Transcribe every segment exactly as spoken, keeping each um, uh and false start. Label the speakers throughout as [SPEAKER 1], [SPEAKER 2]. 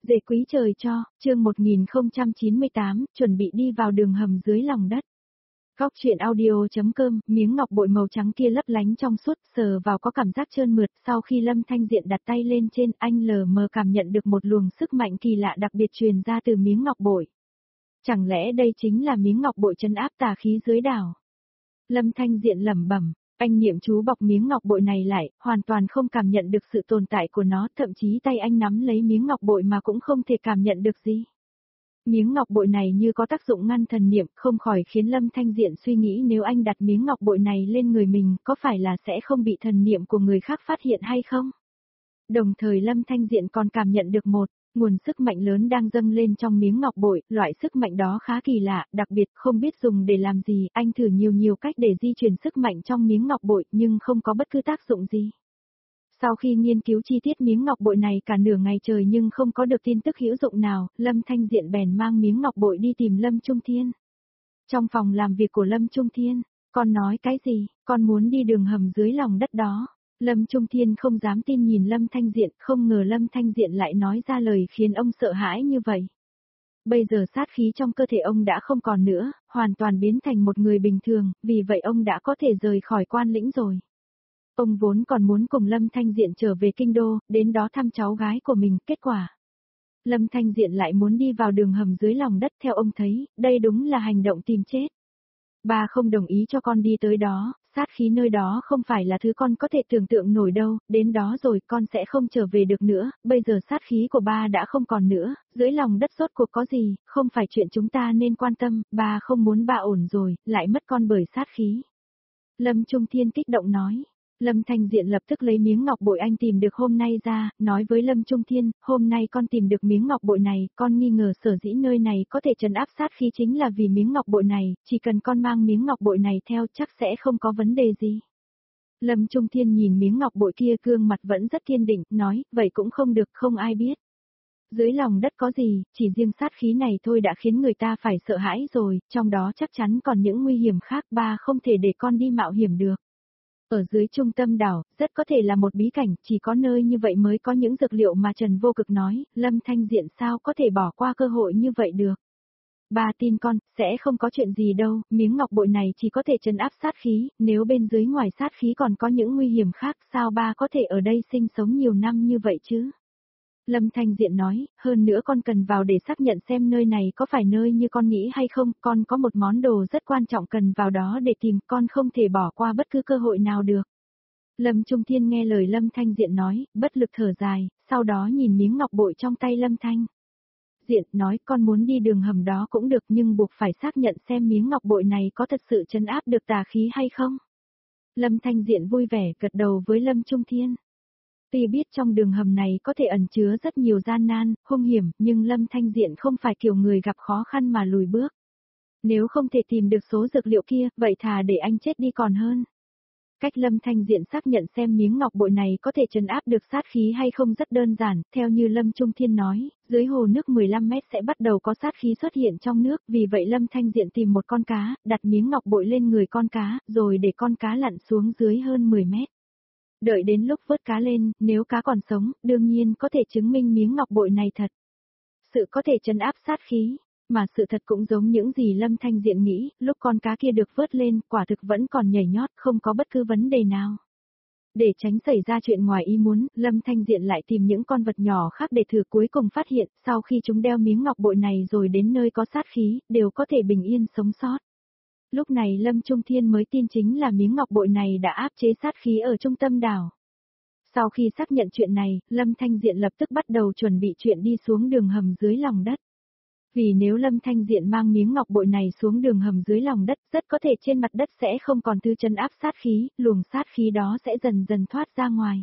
[SPEAKER 1] Dễ quý trời cho, chương một nghìn không trăm chín mươi tám, chuẩn bị đi vào đường hầm dưới lòng đất. Góc truyện audio.com, miếng ngọc bội màu trắng kia lấp lánh trong suốt, sờ vào có cảm giác trơn mượt, sau khi Lâm Thanh Diện đặt tay lên trên, anh lờ mờ cảm nhận được một luồng sức mạnh kỳ lạ đặc biệt truyền ra từ miếng ngọc bội. Chẳng lẽ đây chính là miếng ngọc bội trấn áp tà khí dưới đảo? Lâm Thanh Diện lẩm bẩm. Anh niệm chú bọc miếng ngọc bội này lại, hoàn toàn không cảm nhận được sự tồn tại của nó, thậm chí tay anh nắm lấy miếng ngọc bội mà cũng không thể cảm nhận được gì. Miếng ngọc bội này như có tác dụng ngăn thần niệm, không khỏi khiến Lâm Thanh Diện suy nghĩ nếu anh đặt miếng ngọc bội này lên người mình, có phải là sẽ không bị thần niệm của người khác phát hiện hay không? Đồng thời Lâm Thanh Diện còn cảm nhận được một nguồn sức mạnh lớn đang dâng lên trong miếng ngọc bội, loại sức mạnh đó khá kỳ lạ, đặc biệt không biết dùng để làm gì, anh thử nhiều nhiều cách để di chuyển sức mạnh trong miếng ngọc bội nhưng không có bất cứ tác dụng gì. Sau khi nghiên cứu chi tiết miếng ngọc bội này cả nửa ngày trời nhưng không có được tin tức hữu dụng nào, Lâm Thanh Diện bèn mang miếng ngọc bội đi tìm Lâm Trung Thiên. Trong phòng làm việc của Lâm Trung Thiên, con nói cái gì, con muốn đi đường hầm dưới lòng đất đó. Lâm Trung Thiên không dám tin nhìn Lâm Thanh Diện, không ngờ Lâm Thanh Diện lại nói ra lời khiến ông sợ hãi như vậy. Bây giờ sát khí trong cơ thể ông đã không còn nữa, hoàn toàn biến thành một người bình thường, vì vậy ông đã có thể rời khỏi quan lĩnh rồi. Ông vốn còn muốn cùng Lâm Thanh Diện trở về kinh đô, đến đó thăm cháu gái của mình, kết quả. Lâm Thanh Diện lại muốn đi vào đường hầm dưới lòng đất, theo ông thấy, đây đúng là hành động tìm chết. Ba không đồng ý cho con đi tới đó, sát khí nơi đó không phải là thứ con có thể tưởng tượng nổi đâu, đến đó rồi con sẽ không trở về được nữa, bây giờ sát khí của ba đã không còn nữa, dưới lòng đất rốt cuộc có gì, không phải chuyện chúng ta nên quan tâm, ba không muốn ba ổn rồi, lại mất con bởi sát khí. Lâm Trung Thiên kích động nói. Lâm Thanh Diện lập tức lấy miếng ngọc bội anh tìm được hôm nay ra, nói với Lâm Trung Thiên, hôm nay con tìm được miếng ngọc bội này, con nghi ngờ sở dĩ nơi này có thể trấn áp sát khí chính là vì miếng ngọc bội này, chỉ cần con mang miếng ngọc bội này theo chắc sẽ không có vấn đề gì. Lâm Trung Thiên nhìn miếng ngọc bội kia gương mặt vẫn rất kiên định, nói, vậy cũng không được, không ai biết. Dưới lòng đất có gì, chỉ riêng sát khí này thôi đã khiến người ta phải sợ hãi rồi, trong đó chắc chắn còn những nguy hiểm khác, ba không thể để con đi mạo hiểm được. Ở dưới trung tâm đảo, rất có thể là một bí cảnh, chỉ có nơi như vậy mới có những dược liệu mà Trần Vô Cực nói, Lâm Thanh Diện sao có thể bỏ qua cơ hội như vậy được. Ba tin con, sẽ không có chuyện gì đâu, miếng ngọc bội này chỉ có thể trấn áp sát khí, nếu bên dưới ngoài sát khí còn có những nguy hiểm khác, sao ba có thể ở đây sinh sống nhiều năm như vậy chứ? Lâm Thanh Diện nói, hơn nữa con cần vào để xác nhận xem nơi này có phải nơi như con nghĩ hay không, con có một món đồ rất quan trọng cần vào đó để tìm, con không thể bỏ qua bất cứ cơ hội nào được. Lâm Trung Thiên nghe lời Lâm Thanh Diện nói, bất lực thở dài, sau đó nhìn miếng ngọc bội trong tay Lâm Thanh Diện, nói con muốn đi đường hầm đó cũng được nhưng buộc phải xác nhận xem miếng ngọc bội này có thật sự trấn áp được tà khí hay không. Lâm Thanh Diện vui vẻ gật đầu với Lâm Trung Thiên. Tuy biết trong đường hầm này có thể ẩn chứa rất nhiều gian nan, hung hiểm, nhưng Lâm Thanh Diện không phải kiểu người gặp khó khăn mà lùi bước. Nếu không thể tìm được số dược liệu kia, vậy thà để anh chết đi còn hơn. Cách Lâm Thanh Diện xác nhận xem miếng ngọc bội này có thể trấn áp được sát khí hay không rất đơn giản, theo như Lâm Trung Thiên nói, dưới hồ nước mười lăm mét sẽ bắt đầu có sát khí xuất hiện trong nước, vì vậy Lâm Thanh Diện tìm một con cá, đặt miếng ngọc bội lên người con cá, rồi để con cá lặn xuống dưới hơn mười mét. Đợi đến lúc vớt cá lên, nếu cá còn sống, đương nhiên có thể chứng minh miếng ngọc bội này thật. Sự có thể trấn áp sát khí, mà sự thật cũng giống những gì Lâm Thanh Diện nghĩ, lúc con cá kia được vớt lên, quả thực vẫn còn nhảy nhót, không có bất cứ vấn đề nào. Để tránh xảy ra chuyện ngoài ý muốn, Lâm Thanh Diện lại tìm những con vật nhỏ khác để thử, cuối cùng phát hiện, sau khi chúng đeo miếng ngọc bội này rồi đến nơi có sát khí, đều có thể bình yên sống sót. Lúc này Lâm Trung Thiên mới tin chính là miếng ngọc bội này đã áp chế sát khí ở trung tâm đảo. Sau khi xác nhận chuyện này, Lâm Thanh Diện lập tức bắt đầu chuẩn bị chuyện đi xuống đường hầm dưới lòng đất. Vì nếu Lâm Thanh Diện mang miếng ngọc bội này xuống đường hầm dưới lòng đất, rất có thể trên mặt đất sẽ không còn thứ trấn áp sát khí, luồng sát khí đó sẽ dần dần thoát ra ngoài.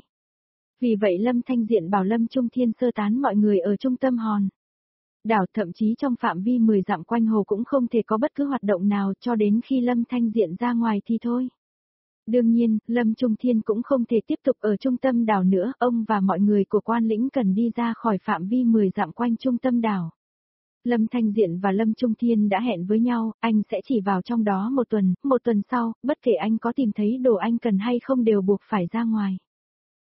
[SPEAKER 1] Vì vậy Lâm Thanh Diện bảo Lâm Trung Thiên sơ tán mọi người ở trung tâm hòn đảo, thậm chí trong phạm vi mười dặm quanh hồ cũng không thể có bất cứ hoạt động nào cho đến khi Lâm Thanh Diện ra ngoài thì thôi. Đương nhiên, Lâm Trung Thiên cũng không thể tiếp tục ở trung tâm đảo nữa, ông và mọi người của quan lĩnh cần đi ra khỏi phạm vi mười dặm quanh trung tâm đảo. Lâm Thanh Diện và Lâm Trung Thiên đã hẹn với nhau, anh sẽ chỉ vào trong đó một tuần, một tuần sau, bất kể anh có tìm thấy đồ anh cần hay không đều buộc phải ra ngoài.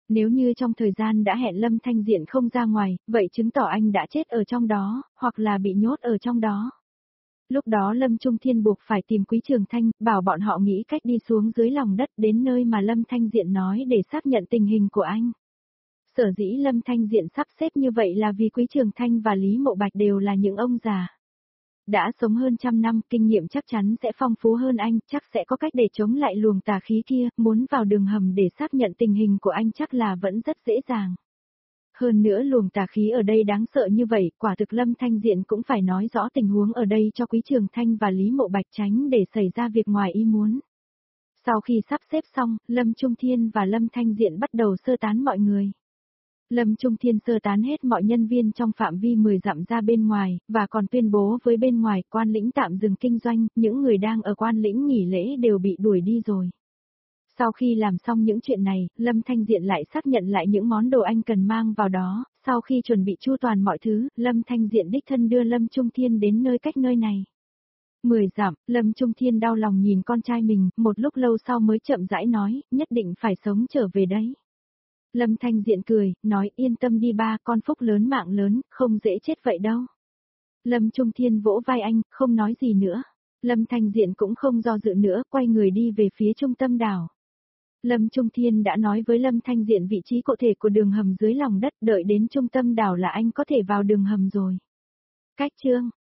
[SPEAKER 1] Nếu như trong thời gian đã hẹn Lâm Thanh Diện không ra ngoài, vậy chứng tỏ anh đã chết ở trong đó, hoặc là bị nhốt ở trong đó. Lúc đó Lâm Trung Thiên buộc phải tìm Quý Trường Thanh, bảo bọn họ nghĩ cách đi xuống dưới lòng đất đến nơi mà Lâm Thanh Diện nói để xác nhận tình hình của anh. Sở dĩ Lâm Thanh Diện sắp xếp như vậy là vì Quý Trường Thanh và Lý Mộ Bạch đều là những ông già. Đã sống hơn trăm năm, kinh nghiệm chắc chắn sẽ phong phú hơn anh, chắc sẽ có cách để chống lại luồng tà khí kia, muốn vào đường hầm để xác nhận tình hình của anh chắc là vẫn rất dễ dàng. Hơn nữa luồng tà khí ở đây đáng sợ như vậy, quả thực Lâm Thanh Diện cũng phải nói rõ tình huống ở đây cho Quý Trường Thanh và Lý Mộ Bạch tránh để xảy ra việc ngoài ý muốn. Sau khi sắp xếp xong, Lâm Trung Thiên và Lâm Thanh Diện bắt đầu sơ tán mọi người. Lâm Trung Thiên sơ tán hết mọi nhân viên trong phạm vi mười dặm ra bên ngoài, và còn tuyên bố với bên ngoài quan lĩnh tạm dừng kinh doanh, những người đang ở quan lĩnh nghỉ lễ đều bị đuổi đi rồi. Sau khi làm xong những chuyện này, Lâm Thanh Diện lại xác nhận lại những món đồ anh cần mang vào đó, sau khi chuẩn bị chu toàn mọi thứ, Lâm Thanh Diện đích thân đưa Lâm Trung Thiên đến nơi cách nơi này. Mười dặm, Lâm Trung Thiên đau lòng nhìn con trai mình, một lúc lâu sau mới chậm rãi nói, nhất định phải sống trở về đấy. Lâm Thanh Diện cười, nói yên tâm đi ba, con phúc lớn mạng lớn, không dễ chết vậy đâu. Lâm Trung Thiên vỗ vai anh, không nói gì nữa. Lâm Thanh Diện cũng không do dự nữa, quay người đi về phía trung tâm đảo. Lâm Trung Thiên đã nói với Lâm Thanh Diện vị trí cụ thể của đường hầm dưới lòng đất, đợi đến trung tâm đảo là anh có thể vào đường hầm rồi. Cách chương